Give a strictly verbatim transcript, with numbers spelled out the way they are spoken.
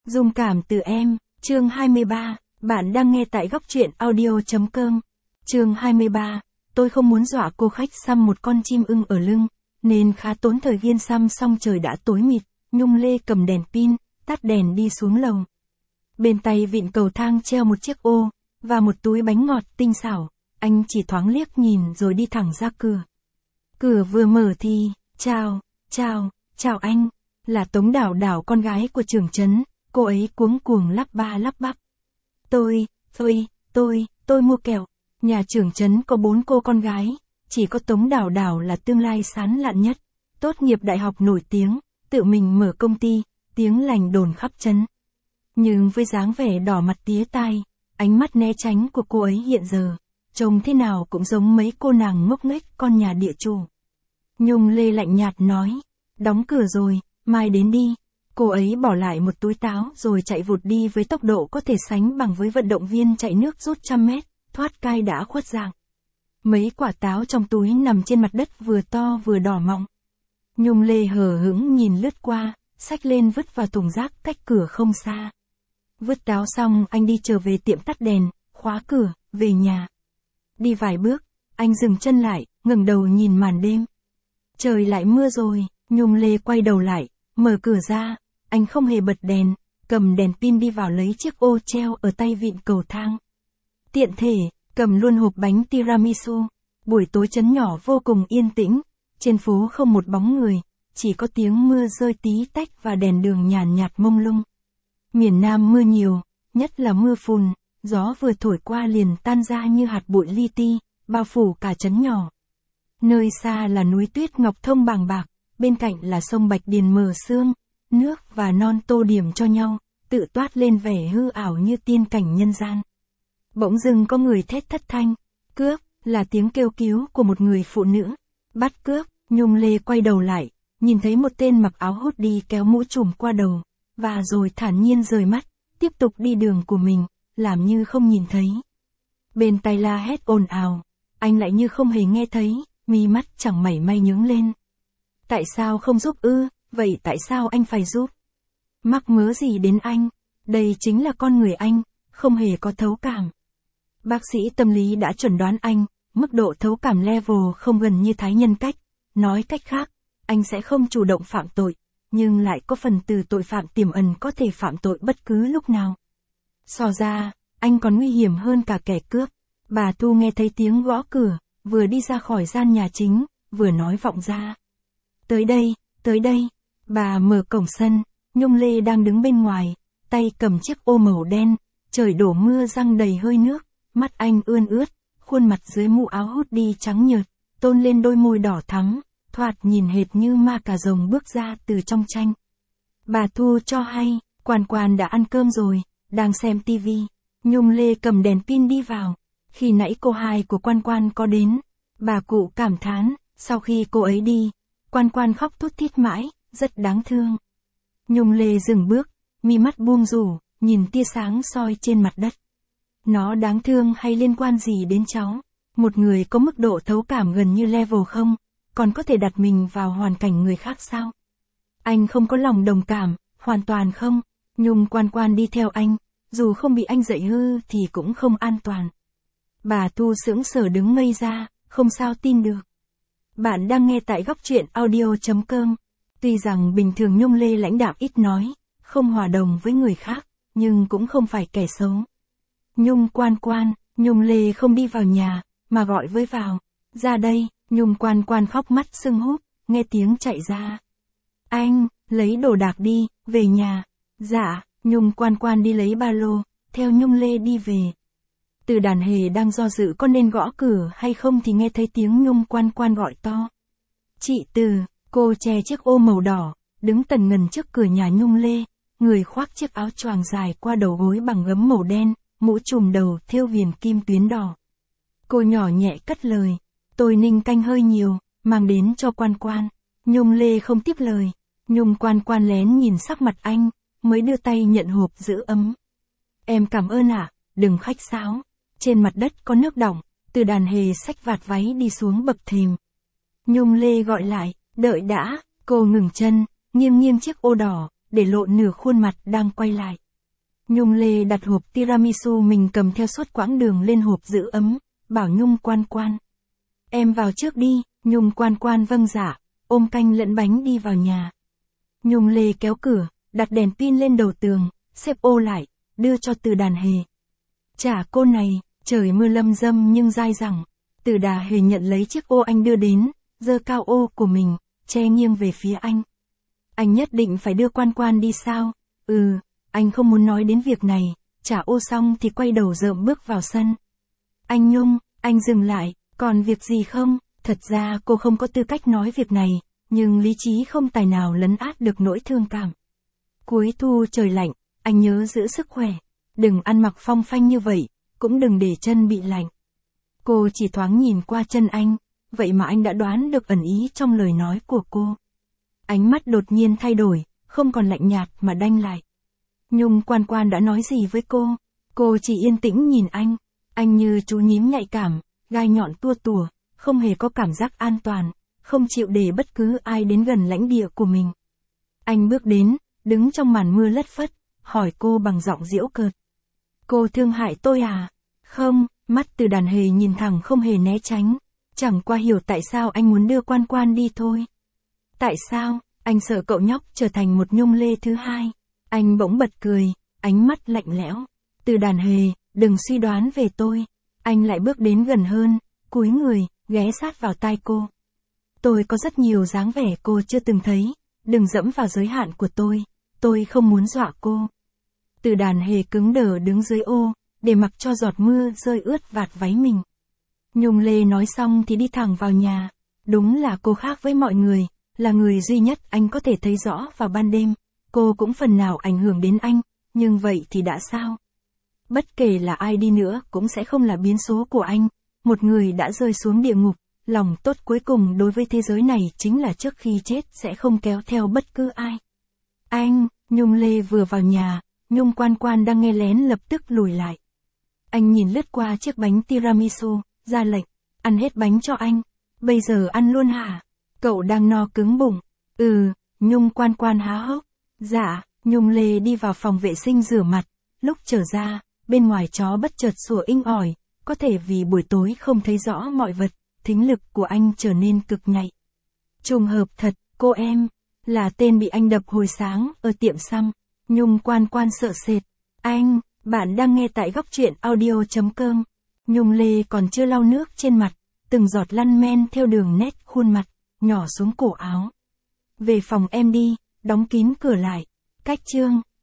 Dung cảm từ em, chương hai mươi ba, bạn đang nghe tại góc truyện audio.com. Chương hai mươi ba, tôi không muốn dọa cô khách xăm một con chim ưng ở lưng, nên khá tốn thời viên xăm xong trời đã tối mịt, Nhung Lê cầm đèn pin, tắt đèn đi xuống lầu. Bên tay vịn cầu thang treo một chiếc ô, và một túi bánh ngọt tinh xảo, anh chỉ thoáng liếc nhìn rồi đi thẳng ra cửa. Cửa vừa mở thì, chào, chào, chào anh, là Tống Đảo Đảo con gái của trưởng trấn. Cô ấy cuống cuồng lắp ba lắp bắp. Tôi, tôi, tôi, tôi mua kẹo. Nhà trưởng trấn có bốn cô con gái, chỉ có Tống Đảo Đảo là tương lai sáng lạn nhất. Tốt nghiệp đại học nổi tiếng, tự mình mở công ty, tiếng lành đồn khắp trấn. Nhưng với dáng vẻ đỏ mặt tía tai, ánh mắt né tránh của cô ấy hiện giờ, trông thế nào cũng giống mấy cô nàng ngốc nghếch con nhà địa chủ. Nhung Lê lạnh nhạt nói, đóng cửa rồi, mai đến đi. Cô ấy bỏ lại một túi táo rồi chạy vụt đi với tốc độ có thể sánh bằng với vận động viên chạy nước rút trăm mét, thoát cai đã khuất dạng. Mấy quả táo trong túi nằm trên mặt đất vừa to vừa đỏ mọng. Nhung Lê hờ hững nhìn lướt qua, xách lên vứt vào thùng rác cách cửa không xa. Vứt táo xong anh đi trở về tiệm tắt đèn, khóa cửa, về nhà. Đi vài bước, anh dừng chân lại, ngẩng đầu nhìn màn đêm. Trời lại mưa rồi, Nhung Lê quay đầu lại, mở cửa ra. Anh không hề bật đèn, cầm đèn pin đi vào lấy chiếc ô treo ở tay vịn cầu thang. Tiện thể, cầm luôn hộp bánh tiramisu. Buổi tối trấn nhỏ vô cùng yên tĩnh, trên phố không một bóng người, chỉ có tiếng mưa rơi tí tách và đèn đường nhàn nhạt mông lung. Miền Nam mưa nhiều, nhất là mưa phùn, gió vừa thổi qua liền tan ra như hạt bụi li ti, bao phủ cả trấn nhỏ. Nơi xa là núi tuyết ngọc thông bàng bạc, bên cạnh là sông Bạch Điền mờ sương. Nước và non tô điểm cho nhau, tự toát lên vẻ hư ảo như tiên cảnh nhân gian. Bỗng dưng có người thét thất thanh, cướp, là tiếng kêu cứu của một người phụ nữ. Bắt cướp, Nhung Lê quay đầu lại, nhìn thấy một tên mặc áo hoodie kéo mũ trùm qua đầu, và rồi thản nhiên rời mắt, tiếp tục đi đường của mình, làm như không nhìn thấy. Bên tai la hét ồn ào, anh lại như không hề nghe thấy, mi mắt chẳng mảy may nhướng lên. Tại sao không giúp ư? Vậy tại sao anh phải giúp? Mắc mớ gì đến anh? Đây chính là con người anh, không hề có thấu cảm. Bác sĩ tâm lý đã chuẩn đoán anh, mức độ thấu cảm level không gần như thái nhân cách. Nói cách khác, anh sẽ không chủ động phạm tội, nhưng lại có phần từ tội phạm tiềm ẩn có thể phạm tội bất cứ lúc nào. So ra, anh còn nguy hiểm hơn cả kẻ cướp. Bà Thu nghe thấy tiếng gõ cửa, vừa đi ra khỏi gian nhà chính, vừa nói vọng ra. Tới đây, tới đây. Bà mở cổng sân, Nhung Lê đang đứng bên ngoài, tay cầm chiếc ô màu đen, trời đổ mưa răng đầy hơi nước, mắt anh ươn ướt, khuôn mặt dưới mũ áo hoodie trắng nhợt, tôn lên đôi môi đỏ thắm, thoạt nhìn hệt như ma cà rồng bước ra từ trong tranh. Bà Thu cho hay, Quan Quan đã ăn cơm rồi, đang xem tivi. Nhung Lê cầm đèn pin đi vào, khi nãy cô hai của Quan Quan có đến, bà cụ cảm thán, sau khi cô ấy đi, Quan Quan khóc thút thít mãi. Rất đáng thương. Nhung Lê dừng bước, mi mắt buông rủ, nhìn tia sáng soi trên mặt đất. Nó đáng thương hay liên quan gì đến cháu? Một người có mức độ thấu cảm gần như level không, còn có thể đặt mình vào hoàn cảnh người khác sao? Anh không có lòng đồng cảm, hoàn toàn không. Nhung Quan Quan đi theo anh, dù không bị anh dạy hư thì cũng không an toàn. Bà Thu sững sờ đứng ngây ra, không sao tin được. Bạn đang nghe tại góc truyện audio.com. Tuy rằng bình thường Nhung Lê lãnh đạm ít nói, không hòa đồng với người khác, nhưng cũng không phải kẻ xấu. Nhung Quan Quan, Nhung Lê không đi vào nhà, mà gọi với vào. Ra đây, Nhung Quan Quan khóc mắt sưng húp, nghe tiếng chạy ra. Anh, lấy đồ đạc đi, về nhà. Dạ, Nhung Quan Quan đi lấy ba lô, theo Nhung Lê đi về. Từ Đàn Hề đang do dự có nên gõ cửa hay không thì nghe thấy tiếng Nhung Quan Quan gọi to. Chị Từ. Cô che chiếc ô màu đỏ, đứng tần ngần trước cửa nhà Nhung Lê, người khoác chiếc áo choàng dài qua đầu gối bằng gấm màu đen, mũ trùm đầu thêu viền kim tuyến đỏ. Cô nhỏ nhẹ cất lời, tôi ninh canh hơi nhiều, mang đến cho Quan Quan. Nhung Lê không tiếp lời, Nhung Quan Quan lén nhìn sắc mặt anh, mới đưa tay nhận hộp giữ ấm. Em cảm ơn ạ, đừng khách sáo. Trên mặt đất có nước đọng, Từ Đàn Hề xách vạt váy đi xuống bậc thềm. Nhung Lê gọi lại. Đợi đã, cô ngừng chân, nghiêng nghiêng chiếc ô đỏ, để lộ nửa khuôn mặt đang quay lại. Nhung Lê đặt hộp tiramisu mình cầm theo suốt quãng đường lên hộp giữ ấm, bảo Nhung Quan Quan. Em vào trước đi, Nhung Quan Quan vâng dạ, ôm canh lẫn bánh đi vào nhà. Nhung Lê kéo cửa, đặt đèn pin lên đầu tường, xếp ô lại, đưa cho Từ Đàn Hề. Chả cô này, trời mưa lâm dâm nhưng dai dẳng. Từ Đà Hề nhận lấy chiếc ô anh đưa đến, giơ cao ô của mình, che nghiêng về phía anh. Anh nhất định phải đưa Quan Quan đi sao? Ừ, anh không muốn nói đến việc này, trả ô xong thì quay đầu rợm bước vào sân. Anh Nhung, anh dừng lại, còn việc gì không? Thật ra cô không có tư cách nói việc này, nhưng lý trí không tài nào lấn át được nỗi thương cảm. Cuối thu trời lạnh, anh nhớ giữ sức khỏe, đừng ăn mặc phong phanh như vậy, cũng đừng để chân bị lạnh. Cô chỉ thoáng nhìn qua chân anh, vậy mà anh đã đoán được ẩn ý trong lời nói của cô. Ánh mắt đột nhiên thay đổi, không còn lạnh nhạt mà đanh lại. Nhung Quan Quan đã nói gì với cô? Cô chỉ yên tĩnh nhìn anh, anh như chú nhím nhạy cảm, gai nhọn tua tủa, không hề có cảm giác an toàn, không chịu để bất cứ ai đến gần lãnh địa của mình. Anh bước đến, đứng trong màn mưa lất phất, hỏi cô bằng giọng giễu cợt. Cô thương hại tôi à? Không, mắt Từ Đàn Hề nhìn thẳng không hề né tránh, chẳng qua hiểu tại sao anh muốn đưa Quan Quan đi thôi. Tại sao? Anh sợ cậu nhóc trở thành một Nhung Lê thứ hai. Anh bỗng bật cười, ánh mắt lạnh lẽo. Từ Đàn Hề, đừng suy đoán về tôi. Anh lại bước đến gần hơn, cúi người, ghé sát vào tai cô. Tôi có rất nhiều dáng vẻ cô chưa từng thấy, đừng dẫm vào giới hạn của tôi, tôi không muốn dọa cô. Từ Đàn Hề cứng đờ đứng dưới ô, để mặc cho giọt mưa rơi ướt vạt váy mình. Nhung Lê nói xong thì đi thẳng vào nhà. Đúng là cô khác với mọi người, là người duy nhất anh có thể thấy rõ vào ban đêm. Cô cũng phần nào ảnh hưởng đến anh, nhưng vậy thì đã sao? Bất kể là ai đi nữa cũng sẽ không là biến số của anh. Một người đã rơi xuống địa ngục, lòng tốt cuối cùng đối với thế giới này chính là trước khi chết sẽ không kéo theo bất cứ ai. Anh, Nhung Lê vừa vào nhà, Nhung Quan Quan đang nghe lén lập tức lùi lại. Anh nhìn lướt qua chiếc bánh tiramisu, ra lệnh, ăn hết bánh cho anh. Bây giờ ăn luôn hả? Cậu đang no cứng bụng. Ừ, Nhung Quan Quan há hốc. Dạ, Nhung Lê đi vào phòng vệ sinh rửa mặt, lúc trở ra, bên ngoài chó bất chợt sủa inh ỏi, có thể vì buổi tối không thấy rõ mọi vật, thính lực của anh trở nên cực nhạy. Trùng hợp thật, cô em, là tên bị anh đập hồi sáng ở tiệm xăm. Nhung Quan Quan sợ sệt. Anh, bạn đang nghe tại góc truyện audio chấm com. Nhung Lê còn chưa lau nước trên mặt, từng giọt lăn men theo đường nét khuôn mặt, nhỏ xuống cổ áo. Về phòng em đi, đóng kín cửa lại. Cách chương.